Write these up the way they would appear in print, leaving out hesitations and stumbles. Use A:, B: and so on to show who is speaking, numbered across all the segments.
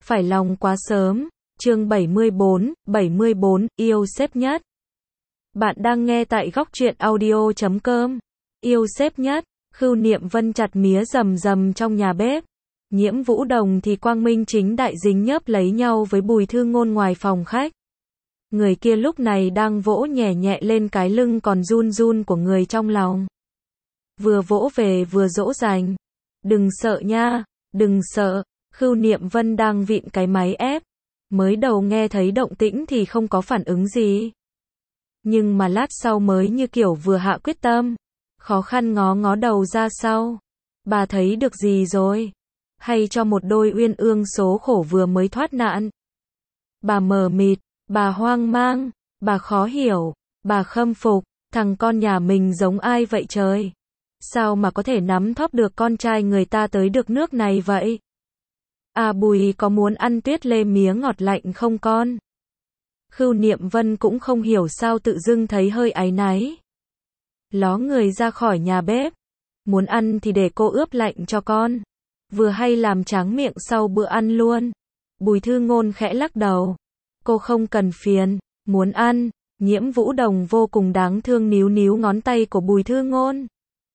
A: Phải lòng quá sớm. Chương 74, yêu sếp nhất. Bạn đang nghe tại góc truyện audio.com. Yêu sếp nhất. Khưu Niệm Vân chặt mía rầm rầm trong nhà bếp. Nhiễm Vũ Đồng thì quang minh chính đại dính nhớp lấy nhau với Bùi Thư Ngôn ngoài phòng khách. Người kia lúc này đang vỗ nhẹ nhẹ lên cái lưng còn run run của người trong lòng. Vừa vỗ về vừa dỗ dành. Đừng sợ nha, đừng sợ. Khưu Niệm Vân đang vịn cái máy ép. Mới đầu nghe thấy động tĩnh thì không có phản ứng gì. Nhưng mà lát sau mới như kiểu vừa hạ quyết tâm. Khó khăn ngó ngó đầu ra sau. Bà thấy được gì rồi? Hay cho một đôi uyên ương số khổ vừa mới thoát nạn? Bà mờ mịt, bà hoang mang, bà khó hiểu, bà khâm phục. Thằng con nhà mình giống ai vậy trời? Sao mà có thể nắm thóp được con trai người ta tới được nước này vậy? À Bùi có muốn ăn tuyết lê mía ngọt lạnh không con? Khưu Niệm Vân cũng không hiểu sao tự dưng thấy hơi áy náy. Ló người ra khỏi nhà bếp. Muốn ăn thì để cô ướp lạnh cho con. Vừa hay làm tráng miệng sau bữa ăn luôn. Bùi Thư Ngôn khẽ lắc đầu. Cô không cần phiền. Muốn ăn. Nhiễm Vũ Đồng vô cùng đáng thương níu níu ngón tay của Bùi Thư Ngôn.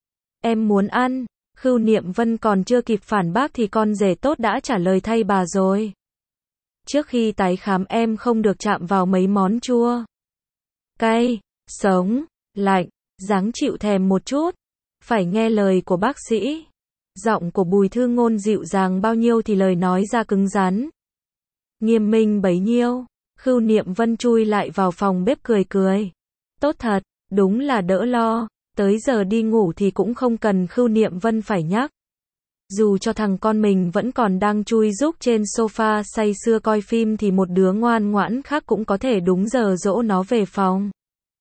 A: Em muốn ăn. Khưu Niệm Vân còn chưa kịp phản bác thì con rể tốt đã trả lời thay bà rồi. Trước khi tái khám em không được chạm vào mấy món chua, cay, sống, lạnh, ráng chịu thèm một chút. Phải nghe lời của bác sĩ. Giọng của Bùi Thư Ngôn dịu dàng bao nhiêu thì lời nói ra cứng rắn. Nghiêm minh bấy nhiêu. Khưu Niệm Vân chui lại vào phòng bếp cười cười. Tốt thật, đúng là đỡ lo. Tới giờ đi ngủ thì cũng không cần Khưu Niệm Vân phải nhắc. Dù cho thằng con mình vẫn còn đang chui rúc trên sofa say sưa coi phim thì một đứa ngoan ngoãn khác cũng có thể đúng giờ dỗ nó về phòng.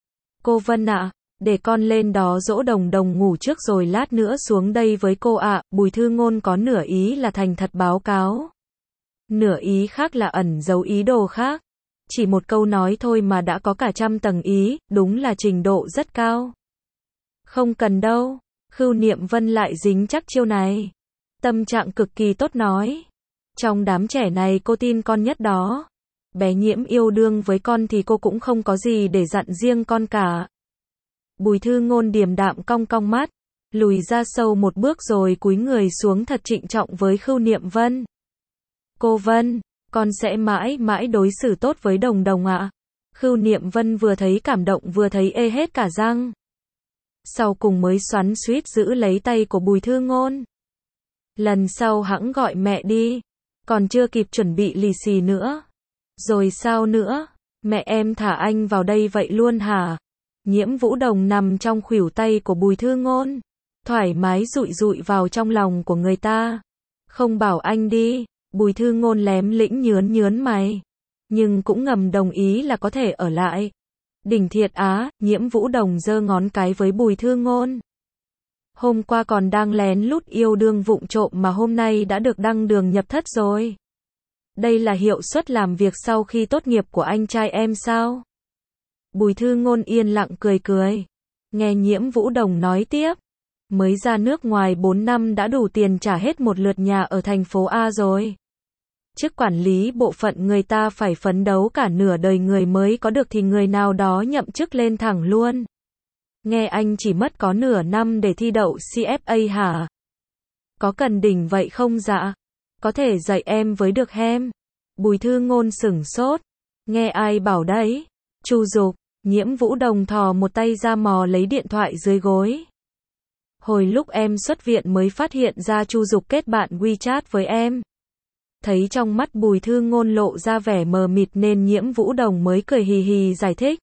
A: Cô Vân ạ, để con lên đó dỗ Đồng Đồng ngủ trước rồi lát nữa xuống đây với cô ạ. Bùi Thư Ngôn có nửa ý là thành thật báo cáo. Nửa ý khác là ẩn giấu ý đồ khác. Chỉ một câu nói thôi mà đã có cả trăm tầng ý, đúng là trình độ rất cao. Không cần đâu. Khưu Niệm Vân lại dính chắc chiêu này. Tâm trạng cực kỳ tốt nói. Trong đám trẻ này cô tin con nhất đó. Bé Nhiễm yêu đương với con thì cô cũng không có gì để dặn riêng con cả. Bùi Thư Ngôn điềm đạm cong cong mắt. Lùi ra sâu một bước rồi cúi người xuống thật trịnh trọng với Khưu Niệm Vân. Cô Vân, con sẽ mãi mãi đối xử tốt với Đồng Đồng ạ. Khưu Niệm Vân vừa thấy cảm động vừa thấy ê hết cả răng. Sau cùng mới xoắn xuýt giữ lấy tay của Bùi Thư Ngôn. Lần sau hẵng gọi mẹ đi. Còn chưa kịp chuẩn bị lì xì nữa. Rồi sao nữa? Mẹ em thả anh vào đây vậy luôn hả? Nhiễm Vũ Đồng nằm trong khuỷu tay của Bùi Thư Ngôn. Thoải mái dụi dụi vào trong lòng của người ta. Không bảo anh đi. Bùi Thư Ngôn lém lĩnh nhớn mày. Nhưng cũng ngầm đồng ý là có thể ở lại. Đỉnh thiệt á. Nhiễm Vũ Đồng giơ ngón cái với Bùi Thư Ngôn. Hôm qua còn đang lén lút yêu đương vụng trộm mà hôm nay đã được đăng đường nhập thất rồi. Đây là hiệu suất làm việc sau khi tốt nghiệp của anh trai em sao? Bùi Thư Ngôn yên lặng cười cười. Nghe Nhiễm Vũ Đồng nói tiếp. Mới ra nước ngoài 4 năm đã đủ tiền trả hết một lượt nhà ở thành phố A rồi. Chức quản lý bộ phận người ta phải phấn đấu cả nửa đời người mới có được thì người nào đó nhậm chức lên thẳng luôn. Nghe anh chỉ mất có nửa năm để thi đậu CFA hả? Có cần đỉnh vậy không dạ? Có thể dạy em với được hem? Bùi Thư Ngôn sửng sốt. Nghe ai bảo đấy? Chu Dục. Nhiễm Vũ Đồng thò một tay ra mò lấy điện thoại dưới gối. Hồi lúc em xuất viện mới phát hiện ra Chu Dục kết bạn WeChat với em. Thấy trong mắt Bùi Thư Ngôn lộ ra vẻ mờ mịt nên Nhiễm Vũ Đồng mới cười hì hì giải thích.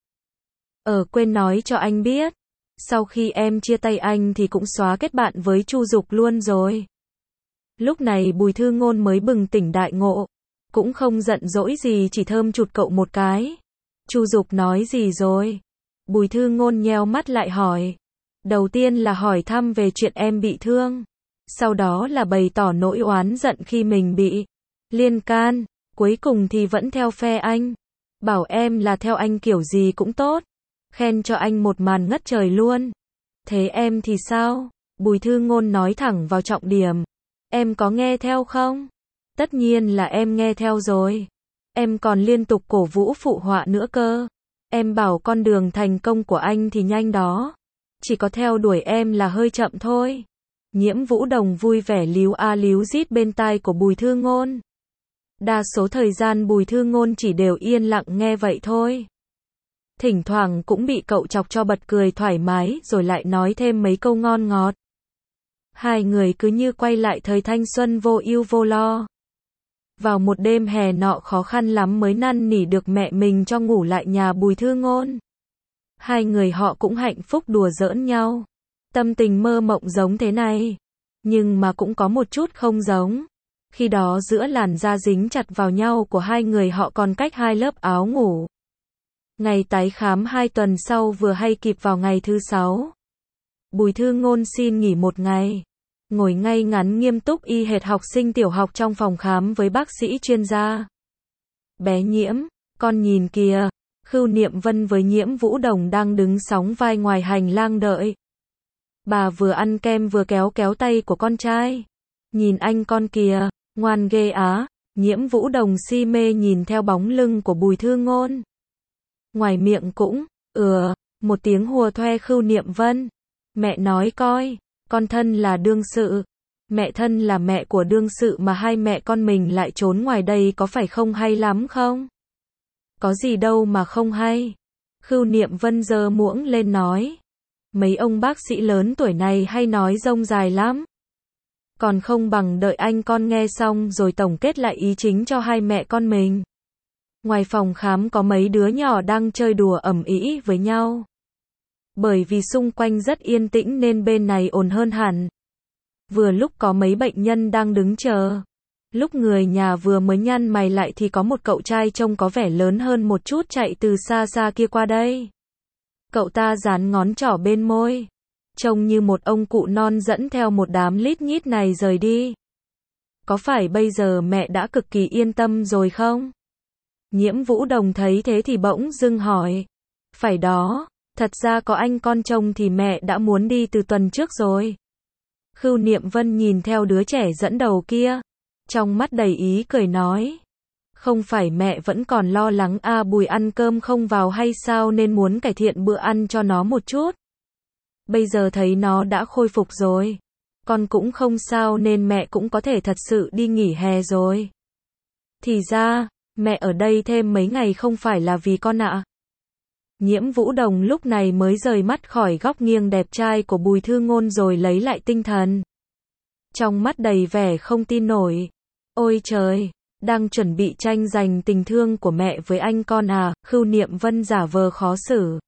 A: Quên nói cho anh biết. Sau khi em chia tay anh thì cũng xóa kết bạn với Chu Dục luôn rồi. Lúc này Bùi Thư Ngôn mới bừng tỉnh đại ngộ. Cũng không giận dỗi gì chỉ thơm chụt cậu một cái. Chu Dục nói gì rồi? Bùi Thư Ngôn nheo mắt lại hỏi. Đầu tiên là hỏi thăm về chuyện em bị thương. Sau đó là bày tỏ nỗi oán giận khi mình bị liên can. Cuối cùng thì vẫn theo phe anh. Bảo em là theo anh kiểu gì cũng tốt. Khen cho anh một màn ngất trời luôn. Thế em thì sao? Bùi Thư Ngôn nói thẳng vào trọng điểm. Em có nghe theo không? Tất nhiên là em nghe theo rồi. Em còn liên tục cổ vũ phụ họa nữa cơ. Em bảo con đường thành công của anh thì nhanh đó. Chỉ có theo đuổi em là hơi chậm thôi. Nhiễm Vũ Đồng vui vẻ líu a líu dít bên tai của Bùi Thư Ngôn. Đa số thời gian Bùi Thư Ngôn chỉ đều yên lặng nghe vậy thôi. Thỉnh thoảng cũng bị cậu chọc cho bật cười thoải mái rồi lại nói thêm mấy câu ngon ngọt. Hai người cứ như quay lại thời thanh xuân vô ưu vô lo. Vào một đêm hè nọ khó khăn lắm mới năn nỉ được mẹ mình cho ngủ lại nhà Bùi Thư Ngôn. Hai người họ cũng hạnh phúc đùa giỡn nhau. Tâm tình mơ mộng giống thế này. Nhưng mà cũng có một chút không giống. Khi đó giữa làn da dính chặt vào nhau của hai người họ còn cách hai lớp áo ngủ. Ngày tái khám 2 tuần sau vừa hay kịp vào ngày thứ 6. Bùi Thư Ngôn xin nghỉ một ngày. Ngồi ngay ngắn nghiêm túc y hệt học sinh tiểu học trong phòng khám với bác sĩ chuyên gia. Bé Nhiễm, con nhìn kìa. Khưu Niệm Vân với Nhiễm Vũ Đồng đang đứng sóng vai ngoài hành lang đợi. Bà vừa ăn kem vừa kéo kéo tay của con trai. Nhìn anh con kìa, ngoan ghê á. Nhiễm Vũ Đồng si mê nhìn theo bóng lưng của Bùi Thư Ngôn. Ngoài miệng cũng, một tiếng hùa thoe Khưu Niệm Vân. Mẹ nói coi, con thân là đương sự. Mẹ thân là mẹ của đương sự mà hai mẹ con mình lại trốn ngoài đây có phải không hay lắm không? Có gì đâu mà không hay. Khưu Niệm Vân giơ muỗng lên nói. Mấy ông bác sĩ lớn tuổi này hay nói rông dài lắm. Còn không bằng đợi anh con nghe xong rồi tổng kết lại ý chính cho hai mẹ con mình. Ngoài phòng khám có mấy đứa nhỏ đang chơi đùa ầm ĩ với nhau. Bởi vì xung quanh rất yên tĩnh nên bên này ồn hơn hẳn. Vừa lúc có mấy bệnh nhân đang đứng chờ. Lúc người nhà vừa mới nhăn mày lại thì có một cậu trai trông có vẻ lớn hơn một chút chạy từ xa xa kia qua đây. Cậu ta dán ngón trỏ bên môi. Trông như một ông cụ non dẫn theo một đám lít nhít này rời đi. Có phải bây giờ mẹ đã cực kỳ yên tâm rồi không? Nhiễm Vũ Đồng thấy thế thì bỗng dưng hỏi. Phải đó, thật ra có anh con trông thì mẹ đã muốn đi từ tuần trước rồi. Khưu Niệm Vân nhìn theo đứa trẻ dẫn đầu kia. Trong mắt đầy ý cười nói. Không phải mẹ vẫn còn lo lắng Bùi ăn cơm không vào hay sao nên muốn cải thiện bữa ăn cho nó một chút. Bây giờ thấy nó đã khôi phục rồi. Con cũng không sao nên mẹ cũng có thể thật sự đi nghỉ hè rồi. Thì ra, mẹ ở đây thêm mấy ngày không phải là vì con ạ. Nhiễm Vũ Đồng lúc này mới rời mắt khỏi góc nghiêng đẹp trai của Bùi Thư Ngôn rồi lấy lại tinh thần. Trong mắt đầy vẻ không tin nổi. Ôi trời, đang chuẩn bị tranh giành tình thương của mẹ với anh con à? Khưu Niệm Vân giả vờ khó xử.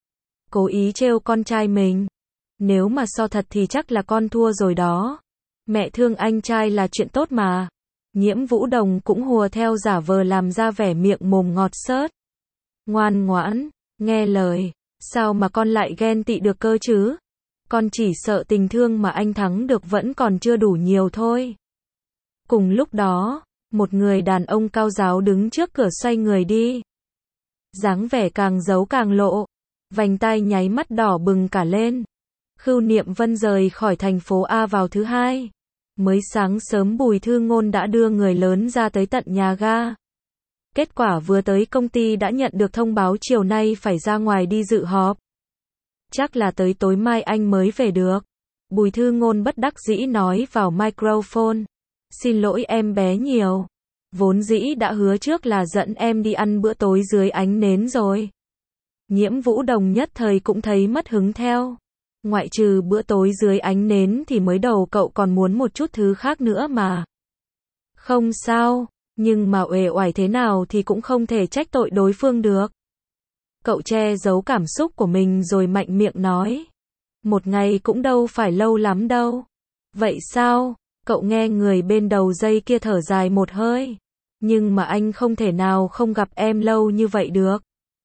A: Cố ý trêu con trai mình. Nếu mà so thật thì chắc là con thua rồi đó. Mẹ thương anh trai là chuyện tốt mà. Nhiễm Vũ Đồng cũng hùa theo giả vờ làm ra vẻ miệng mồm ngọt xớt. Ngoan ngoãn, nghe lời. Sao mà con lại ghen tị được cơ chứ? Con chỉ sợ tình thương mà anh thắng được vẫn còn chưa đủ nhiều thôi. Cùng lúc đó, một người đàn ông cao ráo đứng trước cửa xoay người đi. Dáng vẻ càng giấu càng lộ. Vành tai nháy mắt đỏ bừng cả lên. Khưu Niệm Vân rời khỏi thành phố A vào thứ hai. Mới sáng sớm Bùi Thư Ngôn đã đưa người lớn ra tới tận nhà ga. Kết quả vừa tới công ty đã nhận được thông báo chiều nay phải ra ngoài đi dự họp. Chắc là tới tối mai anh mới về được. Bùi Thư Ngôn bất đắc dĩ nói vào microphone. Xin lỗi em bé nhiều. Vốn dĩ đã hứa trước là dẫn em đi ăn bữa tối dưới ánh nến rồi. Nhiễm Vũ Đồng nhất thời cũng thấy mất hứng theo. Ngoại trừ bữa tối dưới ánh nến thì mới đầu cậu còn muốn một chút thứ khác nữa mà. Không sao, nhưng mà uể oải thế nào thì cũng không thể trách tội đối phương được. Cậu che giấu cảm xúc của mình rồi mạnh miệng nói. Một ngày cũng đâu phải lâu lắm đâu. Vậy sao? Cậu nghe người bên đầu dây kia thở dài một hơi. Nhưng mà anh không thể nào không gặp em lâu như vậy được.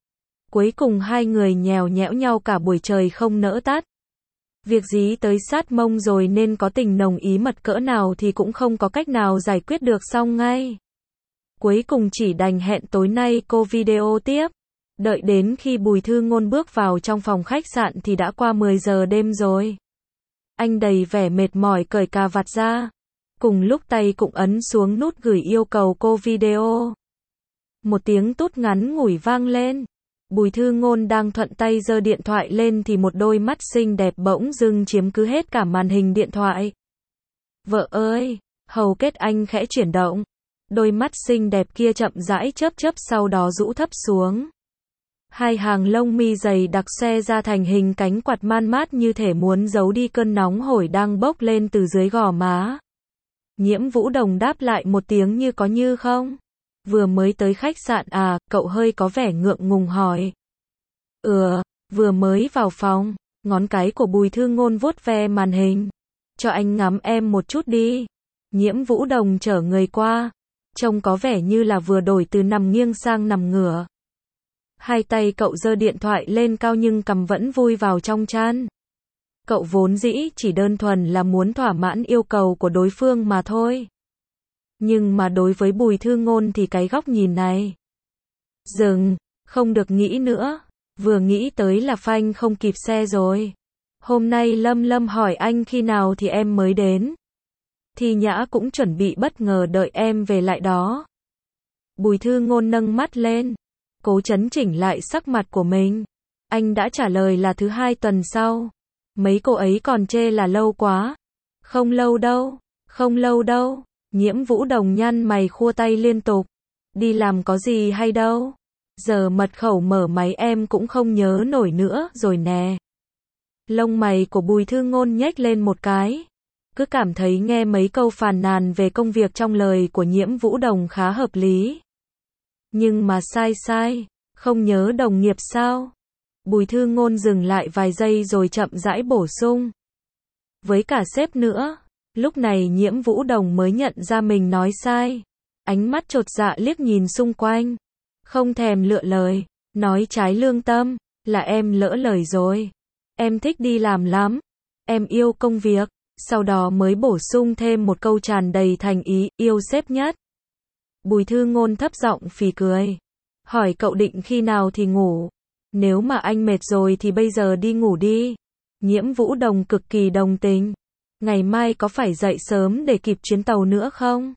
A: Cuối cùng hai người nhèo nhẽo nhau cả buổi trời không nỡ tắt. Việc gì tới sát mông rồi nên có tình nồng ý mật cỡ nào thì cũng không có cách nào giải quyết được xong ngay. Cuối cùng chỉ đành hẹn tối nay cô video tiếp. Đợi đến khi Bùi Thư Ngôn bước vào trong phòng khách sạn thì đã qua 10 giờ đêm rồi. Anh đầy vẻ mệt mỏi cởi cà vạt ra. Cùng lúc tay cũng ấn xuống nút gửi yêu cầu cô video. Một tiếng tút ngắn ngủi vang lên. Bùi Thư Ngôn đang thuận tay giơ điện thoại lên thì một đôi mắt xinh đẹp bỗng dưng chiếm cứ hết cả màn hình điện thoại. Vợ ơi, hầu kết anh khẽ chuyển động. Đôi mắt xinh đẹp kia chậm rãi chớp chớp sau đó rũ thấp xuống. Hai hàng lông mi dày đặc xe ra thành hình cánh quạt man mát như thể muốn giấu đi cơn nóng hổi đang bốc lên từ dưới gò má. Nhiễm Vũ Đồng đáp lại một tiếng như có như không. Vừa mới tới khách sạn à, cậu hơi có vẻ ngượng ngùng hỏi. Vừa mới vào phòng, ngón cái của Bùi Thư Ngôn vuốt ve màn hình. Cho anh ngắm em một chút đi. Nhiễm Vũ Đồng trở người qua, trông có vẻ như là vừa đổi từ nằm nghiêng sang nằm ngửa. Hai tay cậu giơ điện thoại lên cao nhưng cằm vẫn vùi vào trong chăn. Cậu vốn dĩ chỉ đơn thuần là muốn thỏa mãn yêu cầu của đối phương mà thôi. Nhưng mà đối với Bùi Thư Ngôn thì cái góc nhìn này. Dừng, không được nghĩ nữa. Vừa nghĩ tới là phanh không kịp xe rồi. Hôm nay Lâm Lâm hỏi anh khi nào thì em mới đến. Thì Nhã cũng chuẩn bị bất ngờ đợi em về lại đó. Bùi Thư Ngôn nâng mắt lên, cố chấn chỉnh lại sắc mặt của mình. Anh đã trả lời là thứ 2 tuần sau. Mấy cô ấy còn chê là lâu quá. Không lâu đâu, không lâu đâu. Nhiễm Vũ Đồng nhăn mày khua tay liên tục. Đi làm có gì hay đâu. Giờ mật khẩu mở máy em cũng không nhớ nổi nữa rồi nè. Lông mày của Bùi Thư Ngôn nhếch lên một cái. Cứ cảm thấy nghe mấy câu phàn nàn về công việc trong lời của Nhiễm Vũ Đồng khá hợp lý. Nhưng mà sai, không nhớ đồng nghiệp sao? Bùi Thư Ngôn dừng lại vài giây rồi chậm rãi bổ sung. Với cả sếp nữa. Lúc này Nhiễm Vũ Đồng mới nhận ra mình nói sai. Ánh mắt chột dạ liếc nhìn xung quanh. Không thèm lựa lời, nói trái lương tâm, là em lỡ lời rồi. Em thích đi làm lắm. Em yêu công việc. Sau đó mới bổ sung thêm một câu tràn đầy thành ý, yêu sếp nhất. Bùi Thư Ngôn thấp giọng phì cười. Hỏi cậu định khi nào thì ngủ. Nếu mà anh mệt rồi thì bây giờ đi ngủ đi. Nhiễm Vũ Đồng cực kỳ đồng tình. Ngày mai có phải dậy sớm để kịp chuyến tàu nữa không?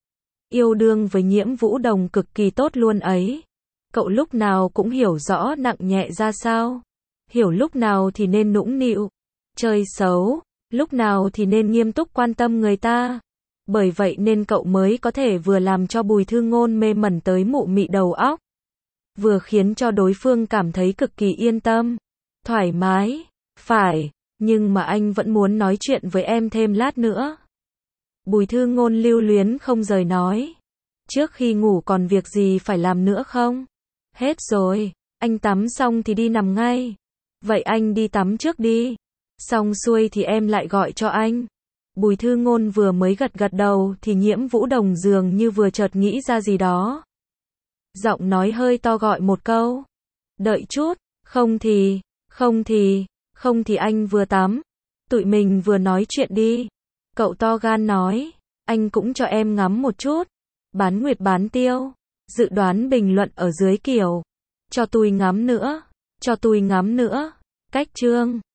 A: Yêu đương với Nhiễm Vũ Đồng cực kỳ tốt luôn ấy. Cậu lúc nào cũng hiểu rõ nặng nhẹ ra sao. Hiểu lúc nào thì nên nũng nịu, chơi xấu, lúc nào thì nên nghiêm túc quan tâm người ta. Bởi vậy nên cậu mới có thể vừa làm cho Bùi Thư Ngôn mê mẩn tới mụ mị đầu óc, vừa khiến cho đối phương cảm thấy cực kỳ yên tâm, thoải mái. Phải, nhưng mà anh vẫn muốn nói chuyện với em thêm lát nữa. Bùi Thư Ngôn lưu luyến không rời nói. Trước khi ngủ còn việc gì phải làm nữa không? Hết rồi, anh tắm xong thì đi nằm ngay. Vậy anh đi tắm trước đi. Xong xuôi thì em lại gọi cho anh. Bùi Thư Ngôn vừa mới gật gật đầu thì Nhiễm Vũ Đồng dường như vừa chợt nghĩ ra gì đó. Giọng nói hơi to gọi một câu. Đợi chút, không thì anh vừa tắm. Tụi mình vừa nói chuyện đi. Cậu to gan nói. Anh cũng cho em ngắm một chút. Bán nguyệt bán tiêu. Dự đoán bình luận ở dưới kiểu. Cho tôi ngắm nữa. Cách chương.